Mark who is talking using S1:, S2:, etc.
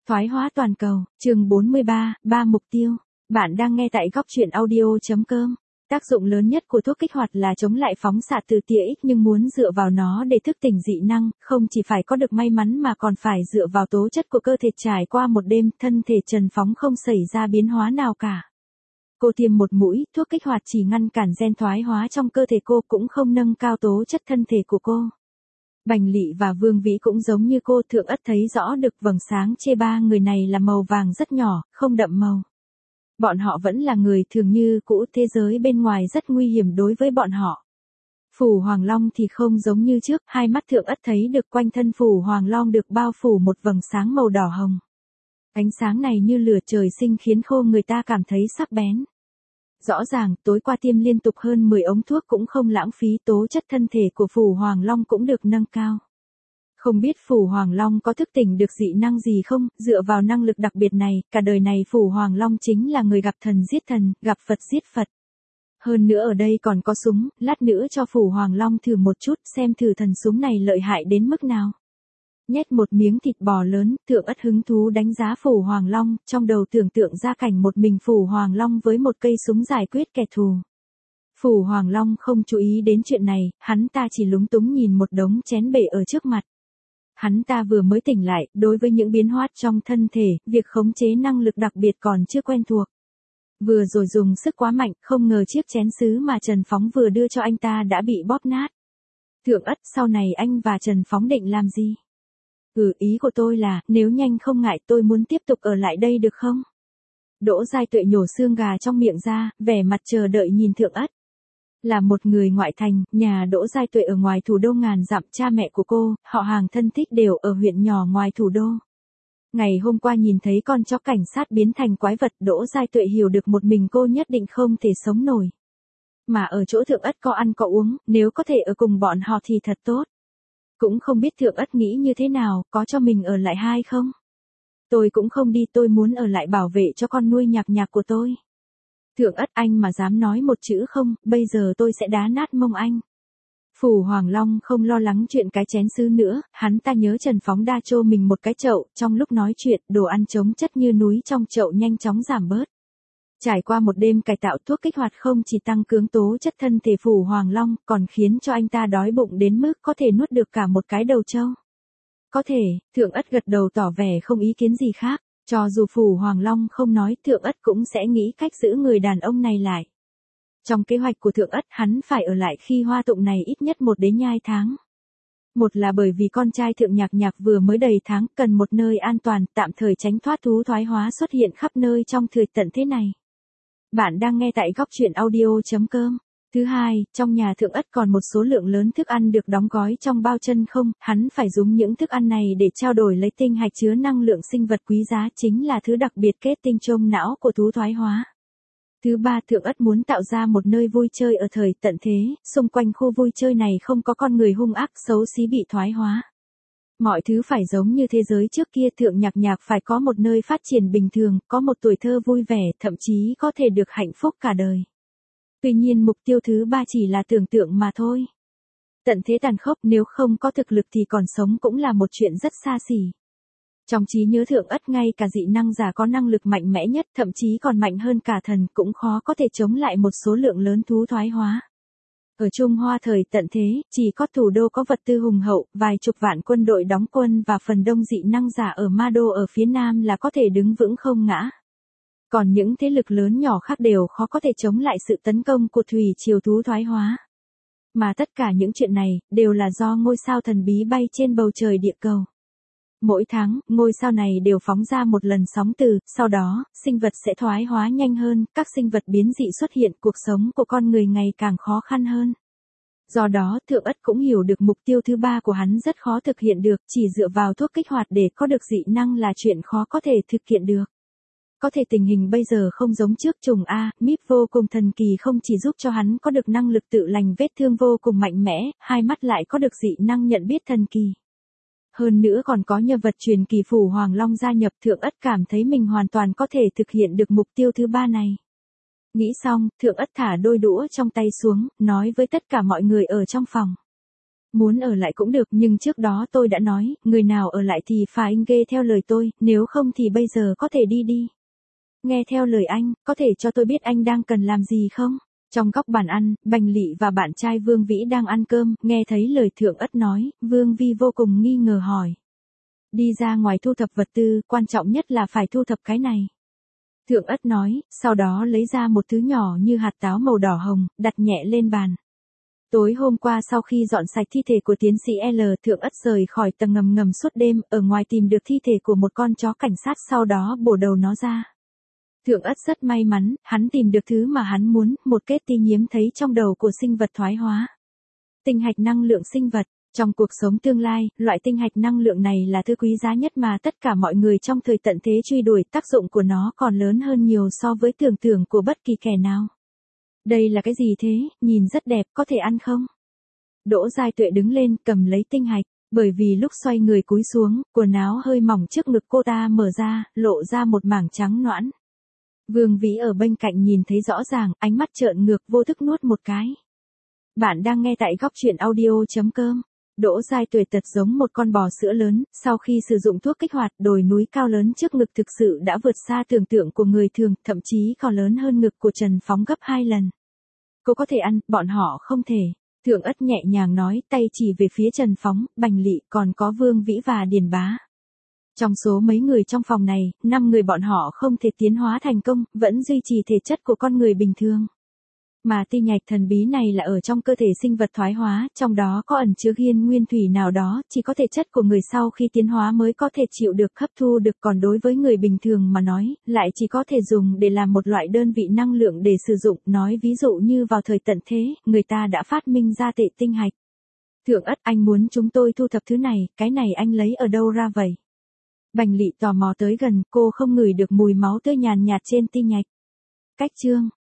S1: Thoái hóa toàn cầu, chương 43, 3 mục tiêu. Bạn đang nghe tại góc truyện audio.com. Tác dụng lớn nhất của thuốc kích hoạt là chống lại phóng xạ từ tia X, nhưng muốn dựa vào nó để thức tỉnh dị năng, không chỉ phải có được may mắn mà còn phải dựa vào tố chất của cơ thể. Trải qua một đêm, thân thể Trần Phóng không xảy ra biến hóa nào cả. Cô tiêm một mũi, thuốc kích hoạt chỉ ngăn cản gen thoái hóa trong cơ thể cô, cũng không nâng cao tố chất thân thể của cô. Bành Lị và Vương Vĩ cũng giống như cô. Thượng Ất thấy rõ được vầng sáng trên ba người này là màu vàng rất nhỏ, không đậm màu. Bọn họ vẫn là người thường như cũ, thế giới bên ngoài rất nguy hiểm đối với bọn họ. Phủ Hoàng Long thì không giống như trước, hai mắt Thượng Ất thấy được quanh thân Phủ Hoàng Long được bao phủ một vầng sáng màu đỏ hồng. Ánh sáng này như lửa trời sinh, khiến khô người ta cảm thấy sắc bén. Rõ ràng, tối qua tiêm liên tục hơn 10 ống thuốc cũng không lãng phí, tố chất thân thể của Phủ Hoàng Long cũng được nâng cao. Không biết Phủ Hoàng Long có thức tỉnh được dị năng gì không? Dựa vào năng lực đặc biệt này, cả đời này Phủ Hoàng Long chính là người gặp thần giết thần, gặp Phật giết Phật. Hơn nữa ở đây còn có súng, lát nữa cho Phủ Hoàng Long thử một chút, xem thử thần súng này lợi hại đến mức nào. Nhét một miếng thịt bò lớn, Thượng Ất hứng thú đánh giá Phủ Hoàng Long, trong đầu tưởng tượng ra cảnh một mình Phủ Hoàng Long với một cây súng giải quyết kẻ thù. Phủ Hoàng Long không chú ý đến chuyện này, hắn ta chỉ lúng túng nhìn một đống chén bể ở trước mặt. Hắn ta vừa mới tỉnh lại, đối với những biến hóa trong thân thể, việc khống chế năng lực đặc biệt còn chưa quen thuộc. Vừa rồi dùng sức quá mạnh, không ngờ chiếc chén sứ mà Trần Phóng vừa đưa cho anh ta đã bị bóp nát. Thượng Ất, sau này anh và Trần Phóng định làm gì? Ý của tôi là, nếu nhanh không ngại, tôi muốn tiếp tục ở lại đây được không? Đỗ Giai Tuệ nhổ xương gà trong miệng ra, vẻ mặt chờ đợi nhìn Thượng Ất. Là một người ngoại thành, nhà Đỗ Giai Tuệ ở ngoài thủ đô ngàn dặm, cha mẹ của cô, họ hàng thân thích đều ở huyện nhỏ ngoài thủ đô. Ngày hôm qua nhìn thấy con chó cảnh sát biến thành quái vật, Đỗ Giai Tuệ hiểu được một mình cô nhất định không thể sống nổi. Mà ở chỗ Thượng Ất có ăn có uống, nếu có thể ở cùng bọn họ thì thật tốt. Cũng không biết Thượng Ất nghĩ như thế nào, có cho mình ở lại hay không? Tôi cũng không đi, tôi muốn ở lại bảo vệ cho con nuôi nhạc nhạc của tôi. Thượng Ất, anh mà dám nói một chữ không, bây giờ tôi sẽ đá nát mông anh. Phủ Hoàng Long không lo lắng chuyện cái chén sứ nữa, hắn ta nhớ Trần Phóng đa cho mình một cái chậu, trong lúc nói chuyện, đồ ăn chống chất như núi trong chậu nhanh chóng giảm bớt. Trải qua một đêm cải tạo, thuốc kích hoạt không chỉ tăng cường tố chất thân thể Phủ Hoàng Long, còn khiến cho anh ta đói bụng đến mức có thể nuốt được cả một cái đầu trâu. Có thể, Thượng Ất gật đầu tỏ vẻ không ý kiến gì khác. Cho dù Phủ Hoàng Long không nói, Thượng Ất cũng sẽ nghĩ cách giữ người đàn ông này lại. Trong kế hoạch của Thượng Ất, hắn phải ở lại khi hoa tụng này ít nhất 1-2 tháng. Một là bởi vì con trai Thượng Nhạc Nhạc vừa mới đầy tháng, cần một nơi an toàn, tạm thời tránh thoát thú thoái hóa xuất hiện khắp nơi trong thời tận thế này. Bạn đang nghe tại góc truyện audio.com. Thứ hai, trong nhà Thượng Ất còn một số lượng lớn thức ăn được đóng gói trong bao chân không, hắn phải dùng những thức ăn này để trao đổi lấy tinh hạch chứa năng lượng sinh vật quý giá, chính là thứ đặc biệt kết tinh trong não của thú thoái hóa. Thứ ba, Thượng Ất muốn tạo ra một nơi vui chơi ở thời tận thế, xung quanh khu vui chơi này không có con người hung ác xấu xí bị thoái hóa. Mọi thứ phải giống như thế giới trước kia, Thượng Nhạc Nhạc phải có một nơi phát triển bình thường, có một tuổi thơ vui vẻ, thậm chí có thể được hạnh phúc cả đời. Tuy nhiên mục tiêu thứ ba chỉ là tưởng tượng mà thôi. Tận thế tàn khốc, nếu không có thực lực thì còn sống cũng là một chuyện rất xa xỉ. Trong trí nhớ Thượng Ất, ngay cả dị năng giả có năng lực mạnh mẽ nhất, thậm chí còn mạnh hơn cả thần, cũng khó có thể chống lại một số lượng lớn thú thoái hóa. Ở Trung Hoa thời tận thế, chỉ có thủ đô có vật tư hùng hậu, vài chục vạn quân đội đóng quân và phần đông dị năng giả ở Ma Đô ở phía Nam là có thể đứng vững không ngã. Còn những thế lực lớn nhỏ khác đều khó có thể chống lại sự tấn công của thủy triều thú thoái hóa. Mà tất cả những chuyện này, đều là do ngôi sao thần bí bay trên bầu trời địa cầu. Mỗi tháng, ngôi sao này đều phóng ra một lần sóng từ, sau đó, sinh vật sẽ thoái hóa nhanh hơn, các sinh vật biến dị xuất hiện, cuộc sống của con người ngày càng khó khăn hơn. Do đó, Thượng Ất cũng hiểu được mục tiêu thứ ba của hắn rất khó thực hiện được, chỉ dựa vào thuốc kích hoạt để có được dị năng là chuyện khó có thể thực hiện được. Có thể tình hình bây giờ không giống trước, trùng A, MIP vô cùng thần kỳ không chỉ giúp cho hắn có được năng lực tự lành vết thương vô cùng mạnh mẽ, hai mắt lại có được dị năng nhận biết thần kỳ. Hơn nữa còn có nhân vật truyền kỳ Phủ Hoàng Long gia nhập, Thượng Ất cảm thấy mình hoàn toàn có thể thực hiện được mục tiêu thứ ba này. Nghĩ xong, Thượng Ất thả đôi đũa trong tay xuống, nói với tất cả mọi người ở trong phòng. Muốn ở lại cũng được nhưng trước đó tôi đã nói, người nào ở lại thì phải nghe theo lời tôi, nếu không thì bây giờ có thể đi đi. Nghe theo lời anh, có thể cho tôi biết anh đang cần làm gì không? Trong góc bàn ăn, Bành Lị và bạn trai Vương Vĩ đang ăn cơm, nghe thấy lời Thượng Ất nói, Vương Vi vô cùng nghi ngờ hỏi. Đi ra ngoài thu thập vật tư, quan trọng nhất là phải thu thập cái này. Thượng Ất nói, sau đó lấy ra một thứ nhỏ như hạt táo màu đỏ hồng, đặt nhẹ lên bàn. Tối hôm qua sau khi dọn sạch thi thể của tiến sĩ L, Thượng Ất rời khỏi tầng ngầm suốt đêm, ở ngoài tìm được thi thể của một con chó cảnh sát sau đó bổ đầu nó ra. Thượng Ất rất may mắn, hắn tìm được thứ mà hắn muốn, một kết ti nhiễm thấy trong đầu của sinh vật thoái hóa. Tinh hạch năng lượng sinh vật. Trong cuộc sống tương lai, loại tinh hạch năng lượng này là thứ quý giá nhất mà tất cả mọi người trong thời tận thế truy đuổi, tác dụng của nó còn lớn hơn nhiều so với tưởng tượng của bất kỳ kẻ nào. Đây là cái gì thế, nhìn rất đẹp, có thể ăn không? Đỗ Giai Tuệ đứng lên, cầm lấy tinh hạch, bởi vì lúc xoay người cúi xuống, quần áo hơi mỏng trước ngực cô ta mở ra, lộ ra một mảng trắng nõn. Vương Vĩ ở bên cạnh nhìn thấy rõ ràng, ánh mắt trợn ngược vô thức nuốt một cái. Bạn đang nghe tại góc truyện audio.com. Đỗ Giai Tuệ tật giống một con bò sữa lớn, sau khi sử dụng thuốc kích hoạt, đồi núi cao lớn trước ngực thực sự đã vượt xa tưởng tượng của người thường, thậm chí còn lớn hơn ngực của Trần Phóng gấp 2 lần. Cô có thể ăn, bọn họ không thể. Thượng Ất nhẹ nhàng nói, tay chỉ về phía Trần Phóng, Bành Lị, còn có Vương Vĩ và Điền Bá. Trong số mấy người trong phòng này, 5 người bọn họ không thể tiến hóa thành công, vẫn duy trì thể chất của con người bình thường. Mà ti nhạch thần bí này là ở trong cơ thể sinh vật thoái hóa, trong đó có ẩn chứa gen nguyên thủy nào đó, chỉ có thể chất của người sau khi tiến hóa mới có thể chịu được hấp thu được, còn đối với người bình thường mà nói, lại chỉ có thể dùng để làm một loại đơn vị năng lượng để sử dụng, nói ví dụ như vào thời tận thế, người ta đã phát minh ra tệ tinh hạch. Thượng Ất, anh muốn chúng tôi thu thập thứ này, cái này anh lấy ở đâu ra vậy? Bành Lị tò mò tới gần, cô không ngửi được mùi máu tươi nhàn nhạt trên ti nhạch. Cách chương